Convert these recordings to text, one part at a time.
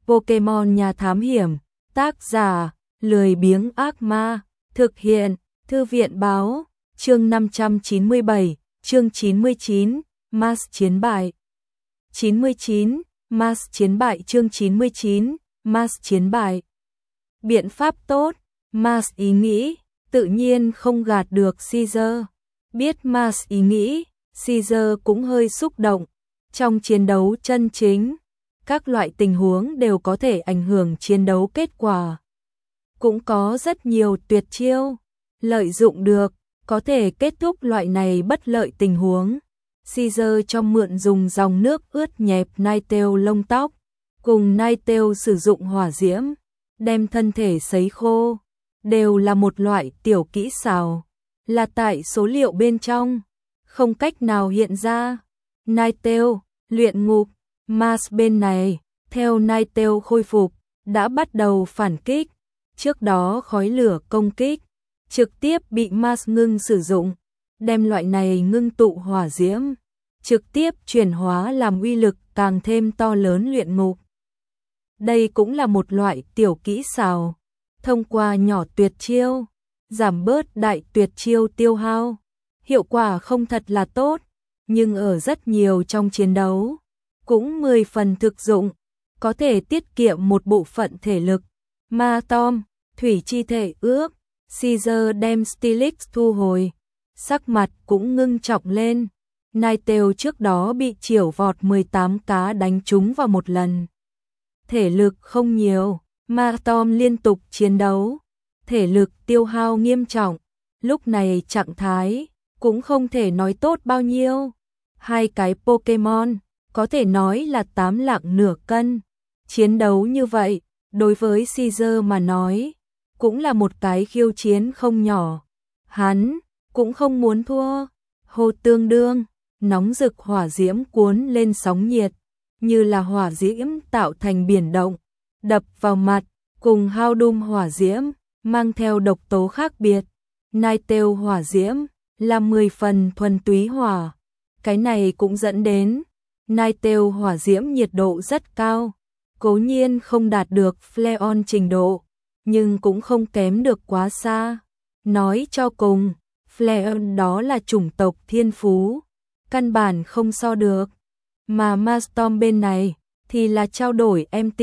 Pokemon Nhà Thám Hiểm, tác giả, lười biếng ác ma, thực hiện, Thư viện báo, chương 597, chương 99, Mars chiến bại. 99, Mars chiến bại chương 99, Mars chiến bại. Biện pháp tốt, Mars ý nghĩ, tự nhiên không gạt được Caesar. Biết Mars ý nghĩ, Caesar cũng hơi xúc động. Trong chiến đấu chân chính, các loại tình huống đều có thể ảnh hưởng chiến đấu kết quả. Cũng có rất nhiều tuyệt chiêu, lợi dụng được, có thể kết thúc loại này bất lợi tình huống. Caesar cho mượn dùng dòng nước ướt nhẹp Ninetale lông tóc, cùng Ninetale sử dụng hỏa diễm, đem thân thể sấy khô, đều là một loại tiểu kỹ xảo, là tại số liệu bên trong, không cách nào hiện ra. Ninetale, luyện ngục, Mars bên này, theo Ninetale khôi phục, đã bắt đầu phản kích. Trước đó khói lửa công kích, trực tiếp bị Mars ngưng sử dụng, đem loại này ngưng tụ hỏa diễm, trực tiếp chuyển hóa làm uy lực càng thêm to lớn luyện ngục. Đây cũng là một loại tiểu kỹ xảo, thông qua nhỏ tuyệt chiêu, giảm bớt đại tuyệt chiêu tiêu hao. Hiệu quả không thật là tốt, nhưng ở rất nhiều trong chiến đấu, cũng 10 phần thực dụng, có thể tiết kiệm một bộ phận thể lực. Ma Tom, thủy chi thể ước, Caesar đem Stilix thu hồi, sắc mặt cũng ngưng trọng lên. Ninetale trước đó bị chiểu vọt 18 cá đánh trúng vào một lần. Thể lực không nhiều, Ma Tom liên tục chiến đấu, thể lực tiêu hao nghiêm trọng, lúc này trạng thái cũng không thể nói tốt bao nhiêu. Hai cái Pokemon, có thể nói là 8 lạng nửa cân. Chiến đấu như vậy, đối với Caesar mà nói, cũng là một cái khiêu chiến không nhỏ. Hắn cũng không muốn thua. Hô tương đương, nóng rực hỏa diễm cuốn lên sóng nhiệt, như là hỏa diễm tạo thành biển động, đập vào mặt, cùng Houndoom hỏa diễm, mang theo độc tố khác biệt. Ninetale hỏa diễm là 10 phần thuần túy hỏa. Cái này cũng dẫn đến Ninetale hỏa diễm nhiệt độ rất cao, cố nhiên không đạt được Flareon trình độ, nhưng cũng không kém được quá xa. Nói cho cùng, Flareon đó là chủng tộc thiên phú, căn bản không so được. Mà Marstorm bên này thì là trao đổi MT,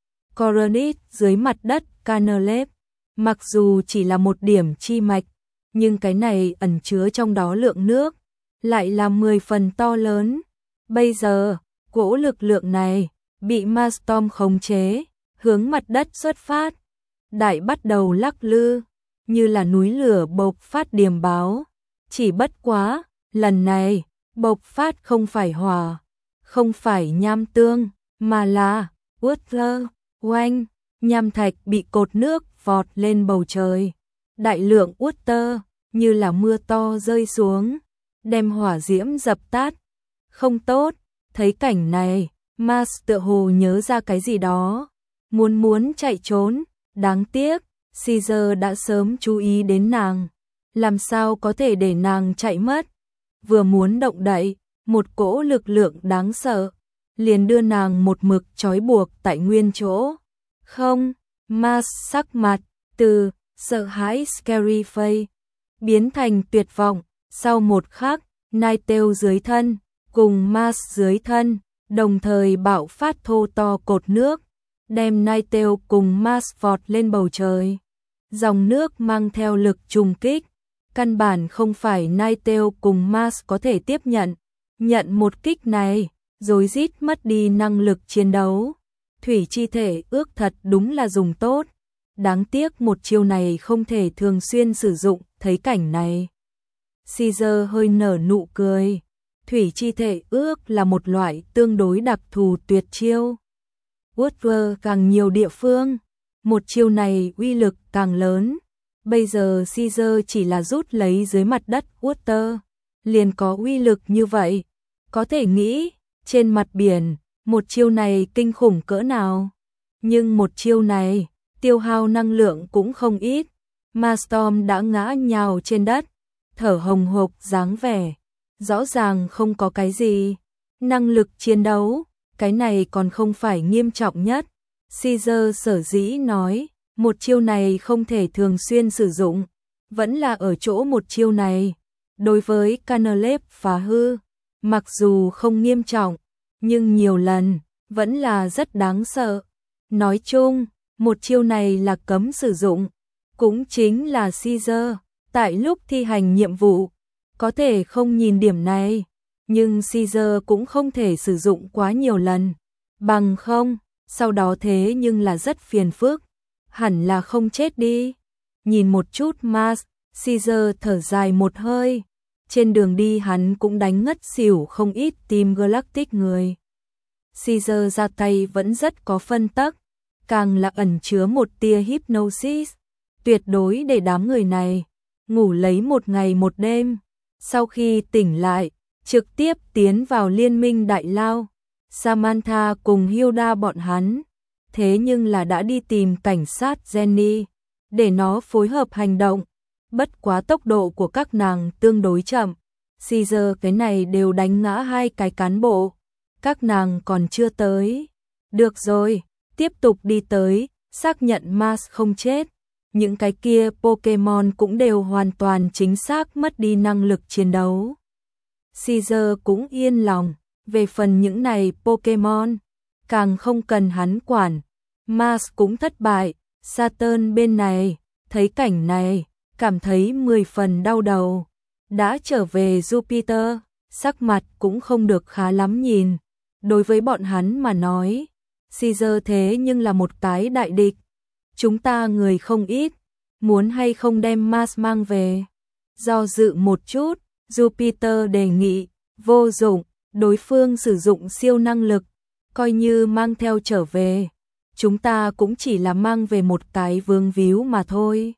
Coronet dưới mặt đất Canalep. Mặc dù chỉ là một điểm chi mạch, nhưng cái này ẩn chứa trong đó lượng nước lại là 10 phần to lớn. Bây giờ, cỗ lực lượng này bị Marstorm khống chế, hướng mặt đất xuất phát. Đại bắt đầu lắc lư, như là núi lửa bộc phát điềm báo. Chỉ bất quá, lần này, bộc phát không phải hỏa, không phải nham tương, mà là Water. Oanh, nham thạch bị cột nước vọt lên bầu trời. Đại lượng Water, như là mưa to rơi xuống, đem hỏa diễm dập tắt. Không tốt, thấy cảnh này, Mars tựa hồ nhớ ra cái gì đó, muốn chạy trốn. Đáng tiếc, Caesar đã sớm chú ý đến nàng, làm sao có thể để nàng chạy mất. Vừa muốn động đậy, một cỗ lực lượng đáng sợ liền đưa nàng một mực trói buộc tại nguyên chỗ. Không, Mars sắc mặt từ sợ hãi scary face biến thành tuyệt vọng. Sau một khắc, Ninetale dưới thân cùng Mars dưới thân đồng thời bạo phát thô to cột nước, đem Ninetale cùng Mars vọt lên bầu trời. Dòng nước mang theo lực trùng kích, căn bản không phải Ninetale cùng Mars có thể tiếp nhận. Nhận một kích này, rối rít mất đi năng lực chiến đấu. Thủy chi thể ước thật đúng là dùng tốt. Đáng tiếc một chiêu này không thể thường xuyên sử dụng. Thấy cảnh này, Caesar hơi nở nụ cười. Thủy chi thể ước là một loại tương đối đặc thù tuyệt chiêu. Water càng nhiều địa phương, một chiêu này uy lực càng lớn. Bây giờ Caesar chỉ là rút lấy dưới mặt đất Water, liền có uy lực như vậy. Có thể nghĩ, trên mặt biển, một chiêu này kinh khủng cỡ nào. Nhưng một chiêu này, tiêu hao năng lượng cũng không ít. Marstorm đã ngã nhào trên đất, thở hồng hộc dáng vẻ. Rõ ràng không có cái gì. Năng lực chiến đấu, cái này còn không phải nghiêm trọng nhất. Caesar sở dĩ nói, một chiêu này không thể thường xuyên sử dụng, vẫn là ở chỗ một chiêu này. Đối với Canalep phá hư, mặc dù không nghiêm trọng, nhưng nhiều lần, vẫn là rất đáng sợ. Nói chung, một chiêu này là cấm sử dụng, cũng chính là Caesar, tại lúc thi hành nhiệm vụ, có thể không nhìn điểm này, nhưng Caesar cũng không thể sử dụng quá nhiều lần, bằng không, sau đó thế nhưng là rất phiền phức, hẳn là không chết đi. Nhìn một chút Mars, Caesar thở dài một hơi, trên đường đi hắn cũng đánh ngất xỉu không ít Team Galactic người. Caesar ra tay vẫn rất có phân tắc, càng là ẩn chứa một tia hypnosis, tuyệt đối để đám người này ngủ lấy một ngày một đêm, sau khi tỉnh lại, trực tiếp tiến vào liên minh đại lao. Samantha cùng Hilda bọn hắn, thế nhưng là đã đi tìm cảnh sát Jenny, để nó phối hợp hành động, bất quá tốc độ của các nàng tương đối chậm, Caesar cái này đều đánh ngã 2 cái cán bộ, các nàng còn chưa tới. Được rồi, tiếp tục đi tới, xác nhận Mars không chết. Những cái kia Pokemon cũng đều hoàn toàn chính xác mất đi năng lực chiến đấu. Caesar cũng yên lòng, về phần những này Pokemon, càng không cần hắn quản. Mars cũng thất bại, Saturn bên này, thấy cảnh này, cảm thấy 10 phần đau đầu. Đã trở về Jupiter, sắc mặt cũng không được khá lắm nhìn. Đối với bọn hắn mà nói, Caesar thế nhưng là một cái đại địch. Chúng ta người không ít, muốn hay không đem Mars mang về. Do dự một chút, Jupiter đề nghị, vô dụng, đối phương sử dụng siêu năng lực, coi như mang theo trở về. Chúng ta cũng chỉ là mang về một cái vương víu mà thôi.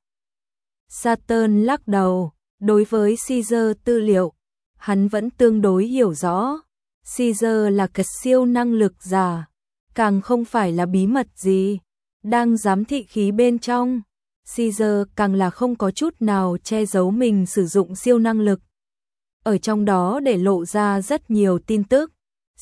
Saturn lắc đầu, đối với Caesar tư liệu, hắn vẫn tương đối hiểu rõ. Caesar là cái siêu năng lực giả, càng không phải là bí mật gì. Đang giám thị khí bên trong, Caesar càng là không có chút nào che giấu mình sử dụng siêu năng lực. Ở trong đó để lộ ra rất nhiều tin tức.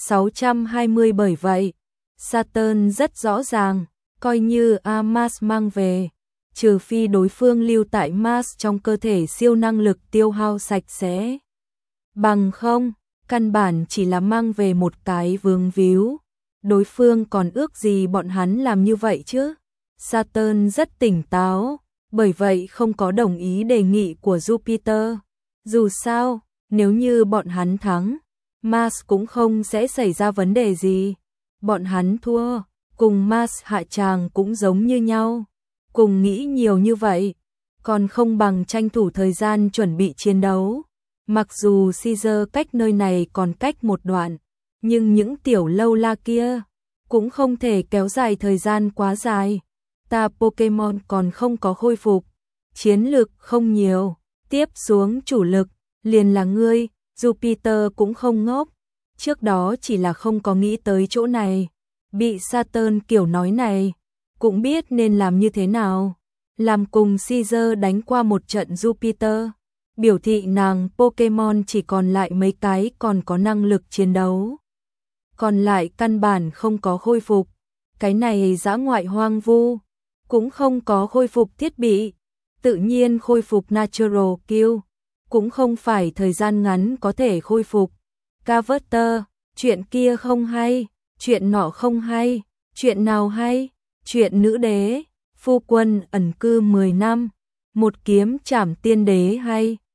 620 bởi vậy, Saturn rất rõ ràng, coi như Mars mang về, trừ phi đối phương lưu tại Mars trong cơ thể siêu năng lực tiêu hao sạch sẽ. Bằng không, căn bản chỉ là mang về một cái vương víu. Đối phương còn ước gì bọn hắn làm như vậy chứ? Saturn rất tỉnh táo, bởi vậy không có đồng ý đề nghị của Jupiter. Dù sao, nếu như bọn hắn thắng, Mars cũng không sẽ xảy ra vấn đề gì. Bọn hắn thua, cùng Mars hạ tràng cũng giống như nhau. Cùng nghĩ nhiều như vậy, còn không bằng tranh thủ thời gian chuẩn bị chiến đấu. Mặc dù Caesar cách nơi này còn cách một đoạn, nhưng những tiểu lâu la kia cũng không thể kéo dài thời gian quá dài. Ta Pokemon còn không có khôi phục, chiến lực không nhiều, tiếp xuống chủ lực, liền là ngươi. Jupiter cũng không ngốc, trước đó chỉ là không có nghĩ tới chỗ này, bị Saturn kiểu nói này, cũng biết nên làm như thế nào. Làm cùng Caesar đánh qua một trận Jupiter, biểu thị nàng Pokemon chỉ còn lại mấy cái còn có năng lực chiến đấu. Còn lại căn bản không có khôi phục, cái này dã ngoại hoang vu, cũng không có khôi phục thiết bị, tự nhiên khôi phục Natural Kill, cũng không phải thời gian ngắn có thể khôi phục. Carver, chuyện kia không hay, chuyện nọ không hay, chuyện nào hay, chuyện nữ đế, phu quân ẩn cư 10 năm, một kiếm trảm tiên đế hay.